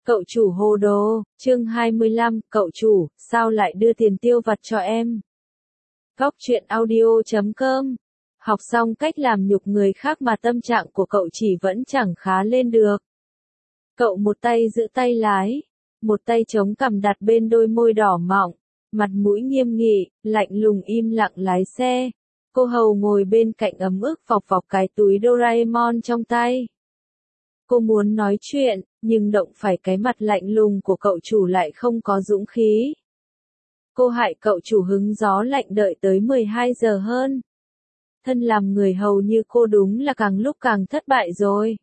Cậu chủ hồ đồ, chương 25, cậu chủ, sao lại đưa tiền tiêu vặt cho em? Góc truyện audio.com. Học xong cách làm nhục người khác mà tâm trạng của cậu chỉ vẫn chẳng khá lên được. Cậu một tay giữ tay lái, một tay chống cằm đặt bên đôi môi đỏ mọng, mặt mũi nghiêm nghị, lạnh lùng im lặng lái xe. Cô hầu ngồi bên cạnh ấm ức phọc phọc cái túi Doraemon trong tay. Cô muốn nói chuyện, nhưng động phải cái mặt lạnh lùng của cậu chủ lại không có dũng khí. Cô hại cậu chủ hứng gió lạnh đợi tới 12 giờ hơn. Thân làm người hầu như cô đúng là càng lúc càng thất bại rồi.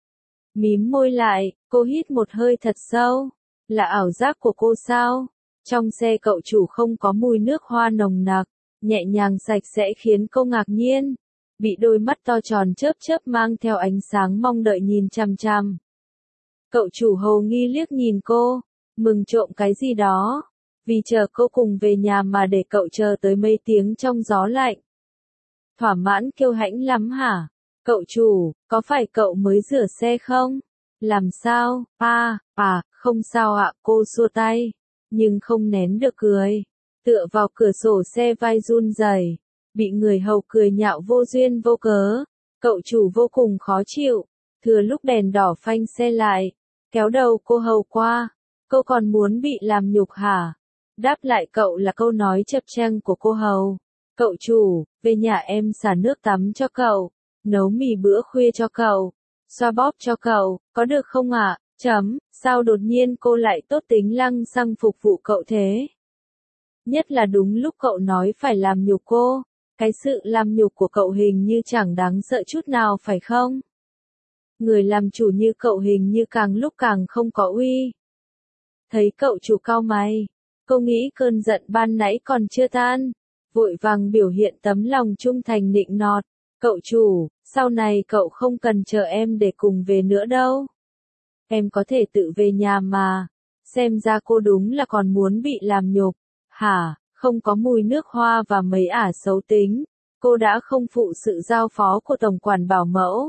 Mím môi lại, cô hít một hơi thật sâu. Là ảo giác của cô sao? Trong xe cậu chủ không có mùi nước hoa nồng nặc, nhẹ nhàng sạch sẽ khiến cô ngạc nhiên. Bị đôi mắt to tròn chớp chớp mang theo ánh sáng mong đợi nhìn chằm chằm. Cậu chủ hồ nghi liếc nhìn cô, mừng trộm cái gì đó, vì chờ cô cùng về nhà mà để cậu chờ tới mấy tiếng trong gió lạnh. Thỏa mãn kiêu hãnh lắm hả? Cậu chủ, có phải cậu mới rửa xe không? Làm sao? Không sao ạ, cô xua tay, nhưng không nén được cười. Tựa vào cửa sổ xe vai run rẩy, bị người hầu cười nhạo vô duyên vô cớ. Cậu chủ vô cùng khó chịu, thừa lúc đèn đỏ phanh xe lại, kéo đầu cô hầu qua. Cô còn muốn bị làm nhục hả? Đáp lại cậu là câu nói chập chang của cô hầu. Cậu chủ, về nhà em xả nước tắm cho cậu, nấu mì bữa khuya cho cậu, xoa bóp cho cậu, có được không ạ? Sao đột nhiên cô lại tốt tính lăng xăng phục vụ cậu thế? Nhất là đúng lúc cậu nói phải làm nhục cô. Cái sự làm nhục của cậu hình như chẳng đáng sợ chút nào phải không? Người làm chủ như cậu hình như càng lúc càng không có uy. Thấy cậu chủ cau mày, cô nghĩ cơn giận ban nãy còn chưa tan, vội vàng biểu hiện tấm lòng trung thành nịnh nọt. Cậu chủ, sau này cậu không cần chờ em để cùng về nữa đâu. Em có thể tự về nhà mà. Xem ra cô đúng là còn muốn bị làm nhục. Hả? Không có mùi nước hoa và mấy ả xấu tính, cô đã không phụ sự giao phó của tổng quản bảo mẫu.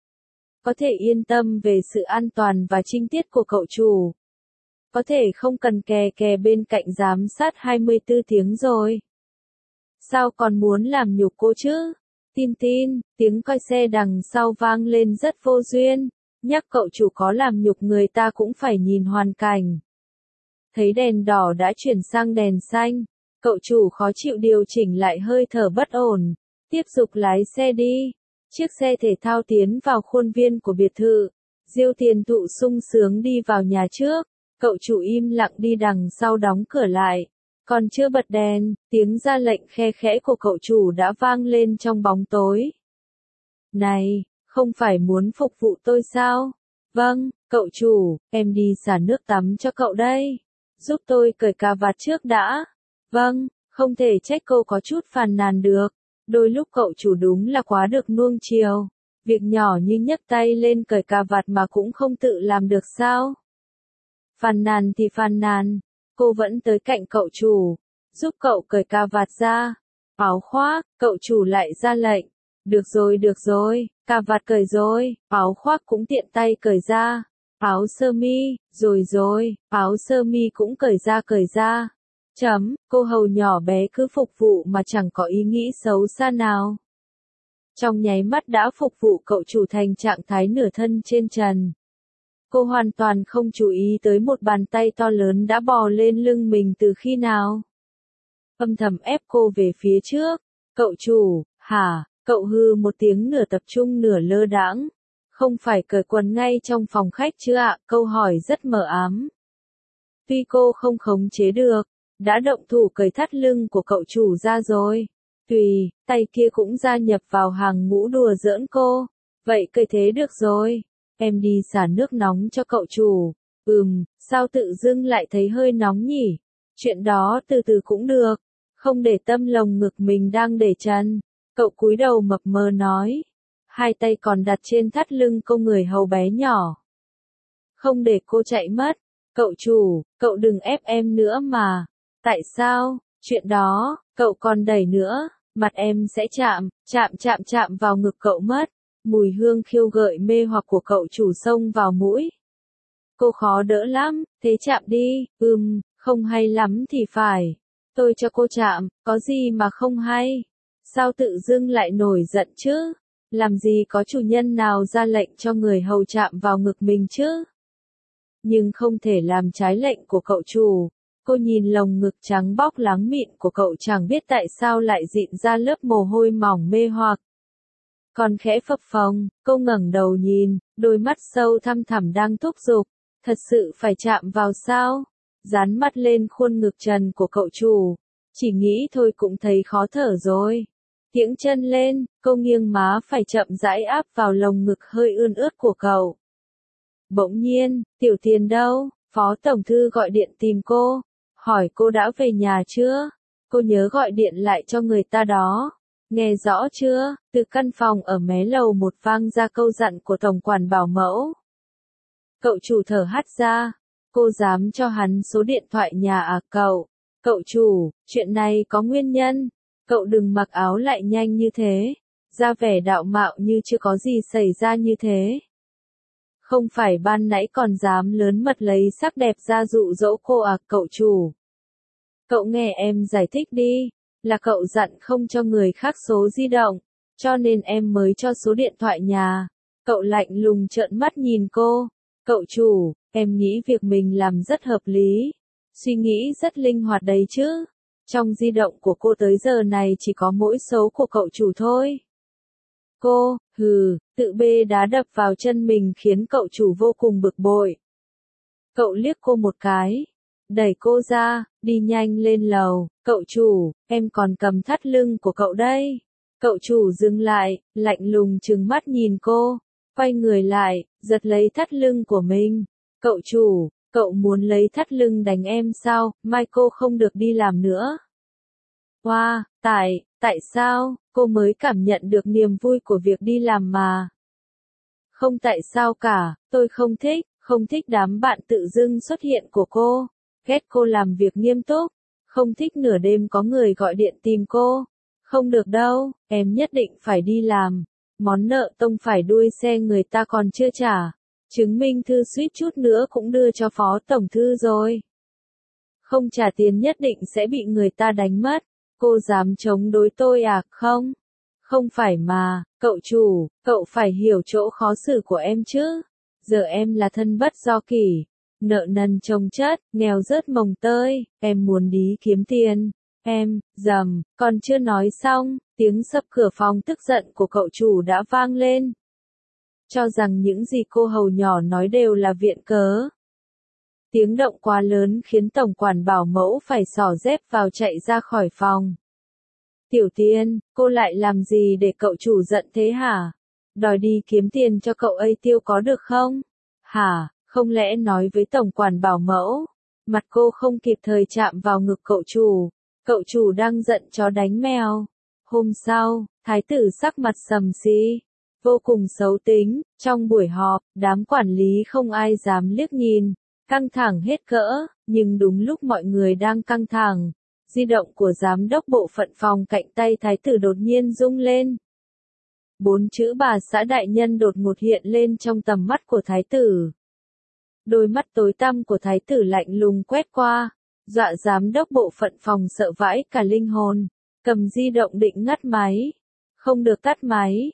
Có thể yên tâm về sự an toàn và trinh tiết của cậu chủ. Có thể không cần kè bên cạnh giám sát 24 tiếng rồi. Sao còn muốn làm nhục cô chứ? Tin, tiếng còi xe đằng sau vang lên rất vô duyên, nhắc cậu chủ có làm nhục người ta cũng phải nhìn hoàn cảnh. Thấy đèn đỏ đã chuyển sang đèn xanh, cậu chủ khó chịu điều chỉnh lại hơi thở bất ổn, tiếp tục lái xe đi. Chiếc xe thể thao tiến vào khuôn viên của biệt thự. Diêu Tiền Thụ sung sướng đi vào nhà trước, cậu chủ im lặng đi đằng sau đóng cửa lại. Còn chưa bật đèn, tiếng ra lệnh khe khẽ của cậu chủ đã vang lên trong bóng tối. Này, không phải muốn phục vụ tôi sao? Vâng, cậu chủ, em đi xả nước tắm cho cậu đây. Giúp tôi cởi cà vạt trước đã. Vâng, không thể trách cô có chút phàn nàn được. Đôi lúc cậu chủ đúng là quá được nuông chiều. Việc nhỏ như nhấc tay lên cởi cà vạt mà cũng không tự làm được sao? Phàn nàn thì phàn nàn. Cô vẫn tới cạnh cậu chủ, giúp cậu cởi cà vạt ra. Áo khoác, cậu chủ lại ra lệnh. Được rồi, cà vạt cởi rồi, áo khoác cũng tiện tay cởi ra. Áo sơ mi, rồi, áo sơ mi cũng cởi ra. Cô hầu nhỏ bé cứ phục vụ mà chẳng có ý nghĩ xấu xa nào. Trong nháy mắt đã phục vụ cậu chủ thành trạng thái nửa thân trên trần. Cô hoàn toàn không chú ý tới một bàn tay to lớn đã bò lên lưng mình từ khi nào. Âm thầm ép cô về phía trước. Cậu chủ, hả? Cậu hư một tiếng nửa tập trung nửa lơ đãng. Không phải cởi quần ngay trong phòng khách chứ ạ? Câu hỏi rất mờ ám. Tuy cô không khống chế được, đã động thủ cởi thắt lưng của cậu chủ ra rồi. Tùy, tay kia cũng gia nhập vào hàng ngũ đùa giỡn cô. Vậy cởi thế được rồi. Em đi xả nước nóng cho cậu chủ. Sao tự dưng lại thấy hơi nóng nhỉ? Chuyện đó từ từ cũng được. Không để tâm lồng ngực mình đang để trần. Cậu cúi đầu mập mờ nói. Hai tay còn đặt trên thắt lưng cô người hầu bé nhỏ. Không để cô chạy mất. Cậu chủ, cậu đừng ép em nữa mà. Tại sao? Chuyện đó, cậu còn đẩy nữa. Mặt em sẽ chạm vào ngực cậu mất. Mùi hương khiêu gợi mê hoặc của cậu chủ xông vào mũi. Cô khó đỡ lắm, thế chạm đi, không hay lắm thì phải. Tôi cho cô chạm, có gì mà không hay. Sao tự dưng lại nổi giận chứ? Làm gì có chủ nhân nào ra lệnh cho người hầu chạm vào ngực mình chứ? Nhưng không thể làm trái lệnh của cậu chủ. Cô nhìn lồng ngực trắng bóc láng mịn của cậu chẳng biết tại sao lại dịn ra lớp mồ hôi mỏng mê hoặc. Còn khẽ phập phồng, cô ngẩng đầu nhìn, đôi mắt sâu thăm thẳm đang thúc giục. Thật sự phải chạm vào sao? Dán mắt lên khuôn ngực trần của cậu chủ. Chỉ nghĩ thôi cũng thấy khó thở rồi. Kiễng chân lên, cô nghiêng má phải chậm rãi áp vào lồng ngực hơi ươn ướt của cậu. Bỗng nhiên, Tiểu Tiền đâu? Phó Tổng Thư gọi điện tìm cô. Hỏi cô đã về nhà chưa? Cô nhớ gọi điện lại cho người ta đó. Nghe rõ chưa? Từ căn phòng ở mé lầu một vang ra câu dặn của Tổng quản bảo mẫu. Cậu chủ thở hắt ra. Cô dám cho hắn số điện thoại nhà à cậu? Cậu chủ, chuyện này có nguyên nhân. Cậu đừng mặc áo lại nhanh như thế. Ra vẻ đạo mạo như chưa có gì xảy ra như thế. Không phải ban nãy còn dám lớn mật lấy sắc đẹp ra dụ dỗ cô à cậu chủ? Cậu nghe em giải thích đi. Là cậu dặn không cho người khác số di động. Cho nên em mới cho số điện thoại nhà. Cậu lạnh lùng trợn mắt nhìn cô. Cậu chủ, em nghĩ việc mình làm rất hợp lý. Suy nghĩ rất linh hoạt đấy chứ. Trong di động của cô tới giờ này chỉ có mỗi số của cậu chủ thôi. Cô, tự bê đá đập vào chân mình khiến cậu chủ vô cùng bực bội. Cậu liếc cô một cái. Đẩy cô ra, đi nhanh lên lầu. Cậu chủ, em còn cầm thắt lưng của cậu đây. Cậu chủ dừng lại, lạnh lùng trừng mắt nhìn cô. Quay người lại, giật lấy thắt lưng của mình. Cậu chủ, cậu muốn lấy thắt lưng đánh em sao? Mai cô không được đi làm nữa. Wow, tại sao? Cô mới cảm nhận được niềm vui của việc đi làm mà. Không tại sao cả, tôi không thích đám bạn tự dưng xuất hiện của cô. Ghét cô làm việc nghiêm túc. Không thích nửa đêm có người gọi điện tìm cô. Không được đâu, em nhất định phải đi làm. Món nợ tông phải đuôi xe người ta còn chưa trả. Chứng minh thư suýt chút nữa cũng đưa cho Phó Tổng Thư rồi. Không trả tiền nhất định sẽ bị người ta đánh mất. Cô dám chống đối tôi à? Không. Không phải mà, cậu chủ, cậu phải hiểu chỗ khó xử của em chứ. Giờ em là thân bất do kỷ. Nợ nần chồng chất, nghèo rớt mồng tơi, em muốn đi kiếm tiền. Em, còn chưa nói xong, tiếng sập cửa phòng tức giận của cậu chủ đã vang lên. Cho rằng những gì cô hầu nhỏ nói đều là viện cớ. Tiếng động quá lớn khiến tổng quản bảo mẫu phải xỏ dép vào chạy ra khỏi phòng. Tiểu Tiên, cô lại làm gì để cậu chủ giận thế hả? Đòi đi kiếm tiền cho cậu ấy tiêu có được không? Hả, không lẽ nói với tổng quản bảo mẫu? Mặt cô không kịp thời chạm vào ngực cậu chủ đang giận chó đánh mèo. Hôm sau, thái tử sắc mặt sầm xí, vô cùng xấu tính, trong buổi họp, đám quản lý không ai dám liếc nhìn, căng thẳng hết cỡ, nhưng đúng lúc mọi người đang căng thẳng, di động của giám đốc bộ phận phòng cạnh tay thái tử đột nhiên rung lên. 4 chữ bà xã đại nhân đột ngột hiện lên trong tầm mắt của thái tử. Đôi mắt tối tăm của thái tử lạnh lùng quét qua, dọa giám đốc bộ phận phòng sợ vãi cả linh hồn, cầm di động định ngắt máy. Không được tắt máy,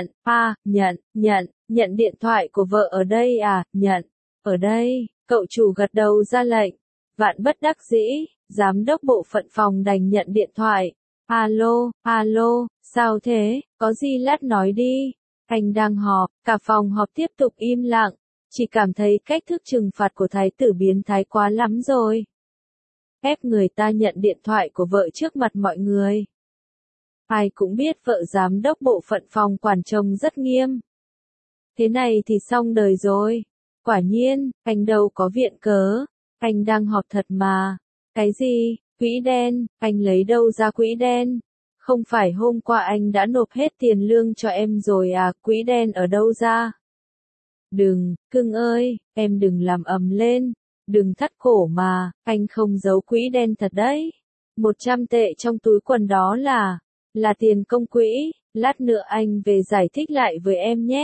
nhận điện thoại của vợ ở đây à, nhận, ở đây, cậu chủ gật đầu ra lệnh. Vạn bất đắc dĩ, giám đốc bộ phận phòng đành nhận điện thoại. Alo, sao thế, có gì lát nói đi. Anh đang họp, cả phòng họp tiếp tục im lặng, chỉ cảm thấy cách thức trừng phạt của thái tử biến thái quá lắm rồi. Ép người ta nhận điện thoại của vợ trước mặt mọi người. Ai cũng biết vợ giám đốc bộ phận phòng quản chồng rất nghiêm. Thế này thì xong đời rồi. Quả nhiên, anh đâu có viện cớ. Anh đang họp thật mà. Cái gì? Quỹ đen? Anh lấy đâu ra quỹ đen? Không phải hôm qua anh đã nộp hết tiền lương cho em rồi à? Quỹ đen ở đâu ra? Đừng, cưng ơi, em đừng làm ầm lên. Đừng thắt cổ mà, anh không giấu quỹ đen thật đấy. 100 tệ trong túi quần đó là tiền công quỹ. Lát nữa anh về giải thích lại với em nhé.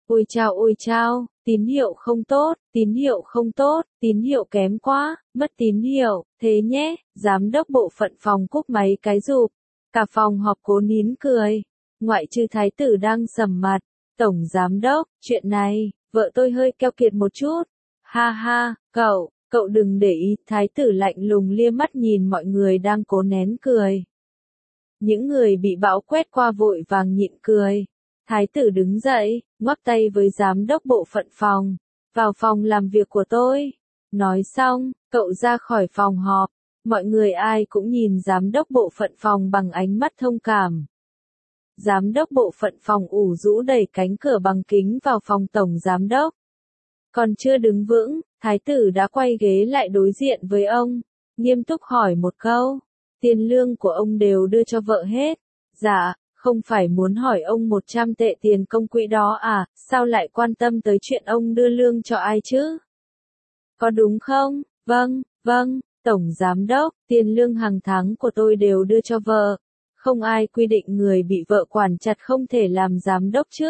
ôi chao, tín hiệu không tốt, tín hiệu không tốt, tín hiệu kém quá, mất tín hiệu, thế nhé, giám đốc bộ phận phòng cúp máy cái rụp. Cả phòng họp cố nín cười, ngoại trừ thái tử đang sầm mặt. Tổng giám đốc, chuyện này, vợ tôi hơi keo kiệt một chút. Ha ha, cậu đừng để ý, thái tử lạnh lùng lia mắt nhìn mọi người đang cố nén cười. Những người bị bão quét qua vội vàng nhịn cười. Thái tử đứng dậy, ngoắc tay với giám đốc bộ phận phòng. Vào phòng làm việc của tôi. Nói xong, cậu ra khỏi phòng họp. Mọi người ai cũng nhìn giám đốc bộ phận phòng bằng ánh mắt thông cảm. Giám đốc bộ phận phòng ủ rũ đẩy cánh cửa bằng kính vào phòng tổng giám đốc. Còn chưa đứng vững, thái tử đã quay ghế lại đối diện với ông, nghiêm túc hỏi một câu. Tiền lương của ông đều đưa cho vợ hết. Dạ, không phải muốn hỏi ông 100 tệ tiền công quỹ đó à, sao lại quan tâm tới chuyện ông đưa lương cho ai chứ? Có đúng không? Vâng, tổng giám đốc, tiền lương hàng tháng của tôi đều đưa cho vợ. Không ai quy định người bị vợ quản chặt không thể làm giám đốc chứ.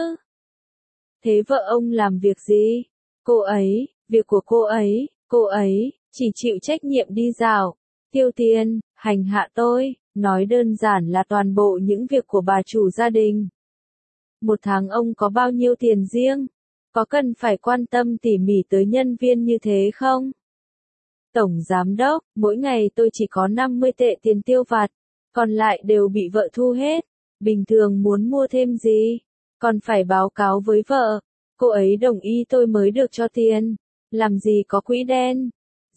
Thế vợ ông làm việc gì? Cô ấy, việc của cô ấy, chỉ chịu trách nhiệm đi dạo, tiêu tiền, hành hạ tôi, nói đơn giản là toàn bộ những việc của bà chủ gia đình. Một tháng ông có bao nhiêu tiền riêng? Có cần phải quan tâm tỉ mỉ tới nhân viên như thế không? Tổng giám đốc, mỗi ngày tôi chỉ có 50 tệ tiền tiêu vặt, còn lại đều bị vợ thu hết. Bình thường muốn mua thêm gì, còn phải báo cáo với vợ. Cô ấy đồng ý tôi mới được cho tiền. Làm gì có quỹ đen.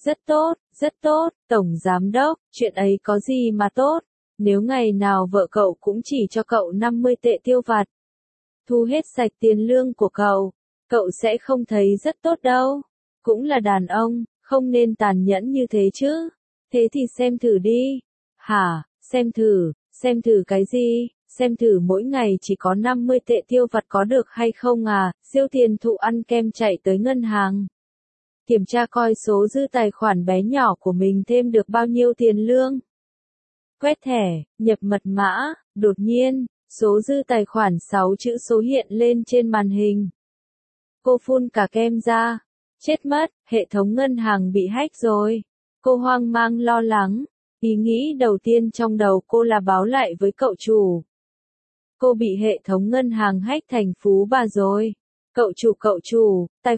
Rất tốt, tổng giám đốc, chuyện ấy có gì mà tốt. Nếu ngày nào vợ cậu cũng chỉ cho cậu 50 tệ tiêu vặt, thu hết sạch tiền lương của cậu sẽ không thấy rất tốt đâu. Cũng là đàn ông, không nên tàn nhẫn như thế chứ. Thế thì xem thử đi. Hả, xem thử cái gì? Xem thử mỗi ngày chỉ có 50 tệ tiêu vặt có được hay không à, siêu tiền thụ ăn kem chạy tới ngân hàng. Kiểm tra coi số dư tài khoản bé nhỏ của mình thêm được bao nhiêu tiền lương. Quét thẻ, nhập mật mã, đột nhiên, số dư tài khoản 6 chữ số hiện lên trên màn hình. Cô phun cả kem ra. Chết mất, hệ thống ngân hàng bị hack rồi. Cô hoang mang lo lắng. Ý nghĩ đầu tiên trong đầu cô là báo lại với cậu chủ. Cô bị hệ thống ngân hàng hack thành phú bà rồi. Cậu chủ, tài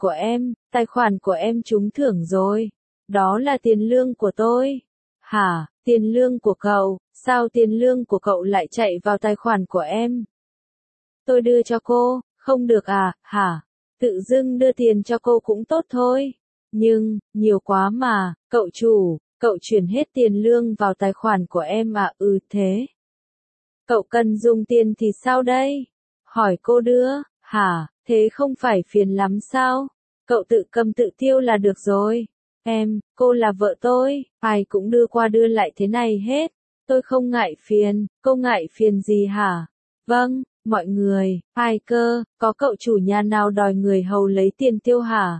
khoản của em trúng thưởng rồi. Đó là tiền lương của tôi. Hả, tiền lương của cậu, sao tiền lương của cậu lại chạy vào tài khoản của em? Tôi đưa cho cô, không được à, hả? Tự dưng đưa tiền cho cô cũng tốt thôi. Nhưng, nhiều quá mà, cậu chủ, cậu chuyển hết tiền lương vào tài khoản của em à, thế. Cậu cần dùng tiền thì sao đây? Hỏi cô đưa, hả, thế không phải phiền lắm sao? Cậu tự cầm tự tiêu là được rồi. Cô là vợ tôi, ai cũng đưa qua đưa lại thế này hết. Tôi không ngại phiền, cô ngại phiền gì hả? Vâng, mọi người, ai cơ, có cậu chủ nhà nào đòi người hầu lấy tiền tiêu hả?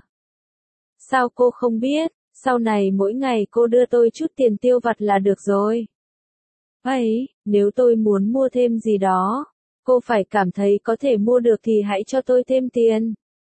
Sao cô không biết, sau này mỗi ngày cô đưa tôi chút tiền tiêu vặt là được rồi. Ấy, nếu tôi muốn mua thêm gì đó, cô phải cảm thấy có thể mua được thì hãy cho tôi thêm tiền.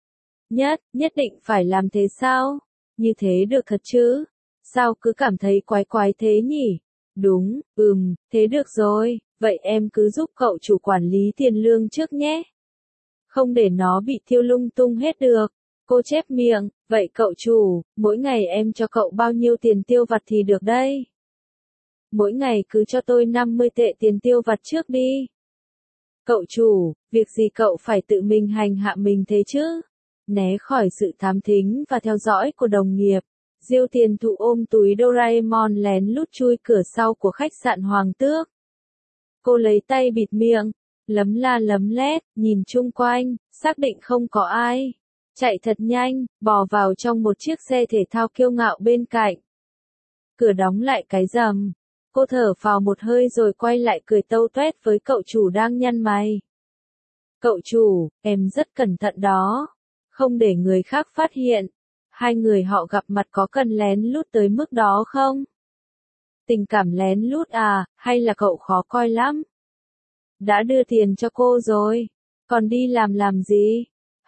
Nhất định phải làm thế sao? Như thế được thật chứ? Sao cứ cảm thấy quái thế nhỉ? Đúng, thế được rồi, vậy em cứ giúp cậu chủ quản lý tiền lương trước nhé. Không để nó bị tiêu lung tung hết được. Cô chép miệng, vậy cậu chủ, mỗi ngày em cho cậu bao nhiêu tiền tiêu vặt thì được đây? Mỗi ngày cứ cho tôi 50 tệ tiền tiêu vặt trước đi. Cậu chủ, việc gì cậu phải tự mình hành hạ mình thế chứ? Né khỏi sự thám thính và theo dõi của đồng nghiệp, Diêu Tiền Thụ ôm túi Doraemon lén lút chui cửa sau của khách sạn Hoàng Tước. Cô lấy tay bịt miệng, lấm la lấm lét, nhìn chung quanh, xác định không có ai. Chạy thật nhanh, bò vào trong một chiếc xe thể thao kiêu ngạo bên cạnh. Cửa đóng lại cái rầm. Cô thở phào một hơi rồi quay lại cười tâu tuét với cậu chủ đang nhăn mày. Cậu chủ, em rất cẩn thận đó. Không để người khác phát hiện. Hai người họ gặp mặt có cần lén lút tới mức đó không? Tình cảm lén lút à, hay là cậu khó coi lắm? Đã đưa tiền cho cô rồi. Còn đi làm gì?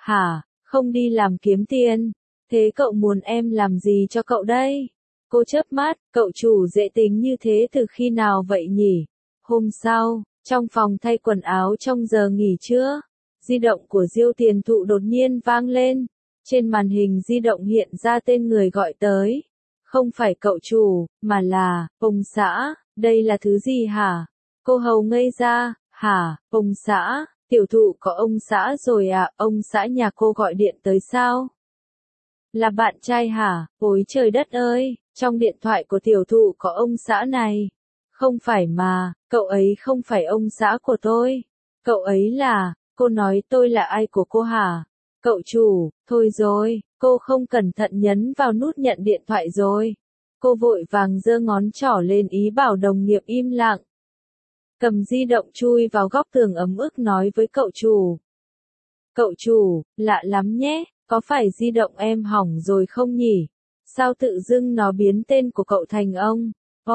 Hả, không đi làm kiếm tiền? Thế cậu muốn em làm gì cho cậu đây? Cô chớp mắt, cậu chủ dễ tính như thế từ khi nào vậy nhỉ? Hôm sau, trong phòng thay quần áo trong giờ nghỉ trưa, di động của Diêu Tiền Thụ đột nhiên vang lên. Trên màn hình di động hiện ra tên người gọi tới. Không phải cậu chủ, mà là, ông xã, đây là thứ gì hả? Cô hầu ngây ra, hả, ông xã, tiểu thụ có ông xã rồi à, ông xã nhà cô gọi điện tới sao? Là bạn trai hả? Ôi trời đất ơi, trong điện thoại của tiểu thụ có ông xã này. Không phải mà, cậu ấy không phải ông xã của tôi. Cậu ấy là, cô nói tôi là ai của cô hả? Cậu chủ, thôi rồi, cô không cẩn thận nhấn vào nút nhận điện thoại rồi. Cô vội vàng giơ ngón trỏ lên ý bảo đồng nghiệp im lặng. Cầm di động chui vào góc tường ấm ức nói với cậu chủ. Cậu chủ, lạ lắm nhé, có phải di động em hỏng rồi không nhỉ? Sao tự dưng nó biến tên của cậu thành ông?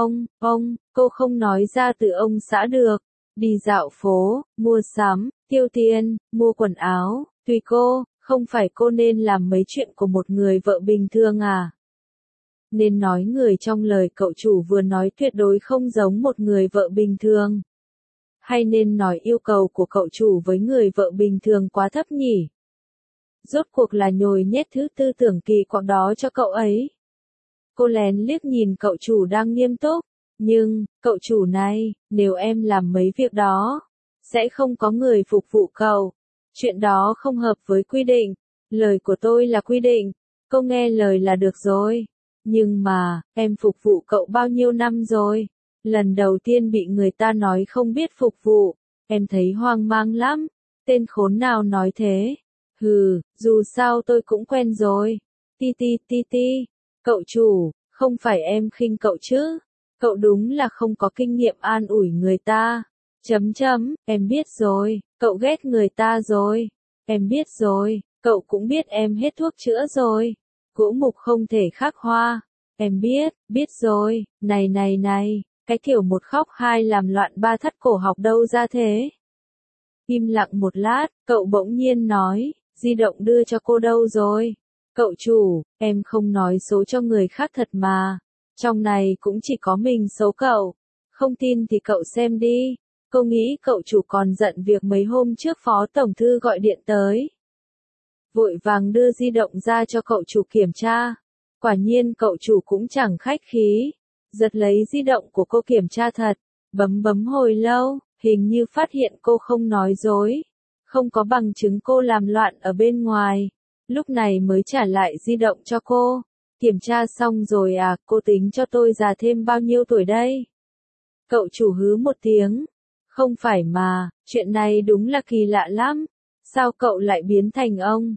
Cô không nói ra từ ông xã được. Đi dạo phố, mua sắm, tiêu tiền, mua quần áo, tùy cô, không phải cô nên làm mấy chuyện của một người vợ bình thường à? Nên nói người trong lời cậu chủ vừa nói tuyệt đối không giống một người vợ bình thường. Hay nên nói yêu cầu của cậu chủ với người vợ bình thường quá thấp nhỉ? Rốt cuộc là nhồi nhét thứ tư tưởng kỳ quặc đó cho cậu ấy. Cô lén liếc nhìn cậu chủ đang nghiêm túc. Nhưng, cậu chủ này, nếu em làm mấy việc đó, sẽ không có người phục vụ cậu. Chuyện đó không hợp với quy định. Lời của tôi là quy định. Cô nghe lời là được rồi. Nhưng mà, em phục vụ cậu bao nhiêu năm rồi? Lần đầu tiên bị người ta nói không biết phục vụ, em thấy hoang mang lắm. Tên khốn nào nói thế? Hừ, dù sao tôi cũng quen rồi. Ti. Cậu chủ, không phải em khinh cậu chứ? Cậu đúng là không có kinh nghiệm an ủi người ta. Em biết rồi, cậu ghét người ta rồi. Em biết rồi, cậu cũng biết em hết thuốc chữa rồi. Cũ mục không thể khắc hoa. Em biết rồi, này, cái kiểu một khóc hai làm loạn ba thắt cổ học đâu ra thế? Im lặng một lát, cậu bỗng nhiên nói, di động đưa cho cô đâu rồi? Cậu chủ, em không nói số cho người khác thật mà. Trong này cũng chỉ có mình số cậu. Không tin thì cậu xem đi. Cô nghĩ cậu chủ còn giận việc mấy hôm trước phó tổng thư gọi điện tới. Vội vàng đưa di động ra cho cậu chủ kiểm tra. Quả nhiên cậu chủ cũng chẳng khách khí. Giật lấy di động của cô kiểm tra thật. Bấm hồi lâu, hình như phát hiện cô không nói dối. Không có bằng chứng cô làm loạn ở bên ngoài. Lúc này mới trả lại di động cho cô. Kiểm tra xong rồi à, cô tính cho tôi già thêm bao nhiêu tuổi đây? Cậu chủ hứ một tiếng. Không phải mà, chuyện này đúng là kỳ lạ lắm. Sao cậu lại biến thành ông?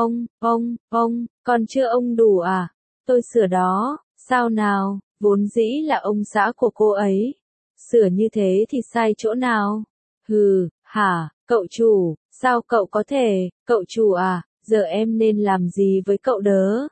Còn chưa ông đủ à? Tôi sửa đó, sao nào, vốn dĩ là ông xã của cô ấy. Sửa như thế thì sai chỗ nào? Hừ, hả, cậu chủ, sao cậu có thể, cậu chủ à, giờ em nên làm gì với cậu đớ?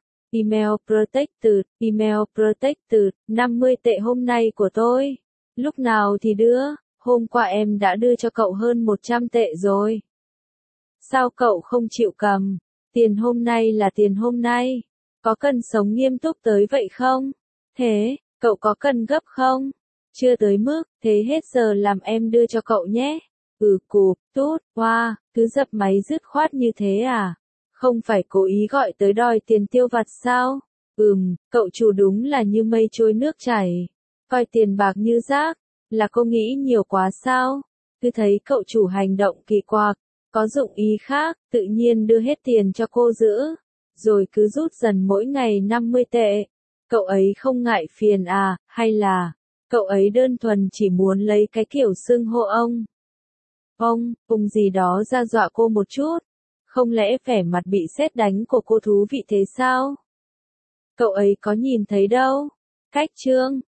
Email protected, 50 tệ hôm nay của tôi. Lúc nào thì đưa, hôm qua em đã đưa cho cậu hơn 100 tệ rồi. Sao cậu không chịu cầm? Tiền hôm nay là tiền hôm nay. Có cần sống nghiêm túc tới vậy không? Thế, cậu có cần gấp không? Chưa tới mức, thế hết giờ làm em đưa cho cậu nhé. Cụp, tút, hoa, cứ dập máy dứt khoát như thế à? Không phải cố ý gọi tới đòi tiền tiêu vặt sao? Cậu chủ đúng là như mây trôi nước chảy. Coi tiền bạc như rác, là cô nghĩ nhiều quá sao? Cứ thấy cậu chủ hành động kỳ quặc, có dụng ý khác, tự nhiên đưa hết tiền cho cô giữ. Rồi cứ rút dần mỗi ngày 50 tệ. Cậu ấy không ngại phiền à, hay là, cậu ấy đơn thuần chỉ muốn lấy cái kiểu xưng hô ông? Ông gì đó ra dọa cô một chút. Không lẽ vẻ mặt bị sét đánh của cô thú vị thế sao? Cậu ấy có nhìn thấy đâu. Cách chương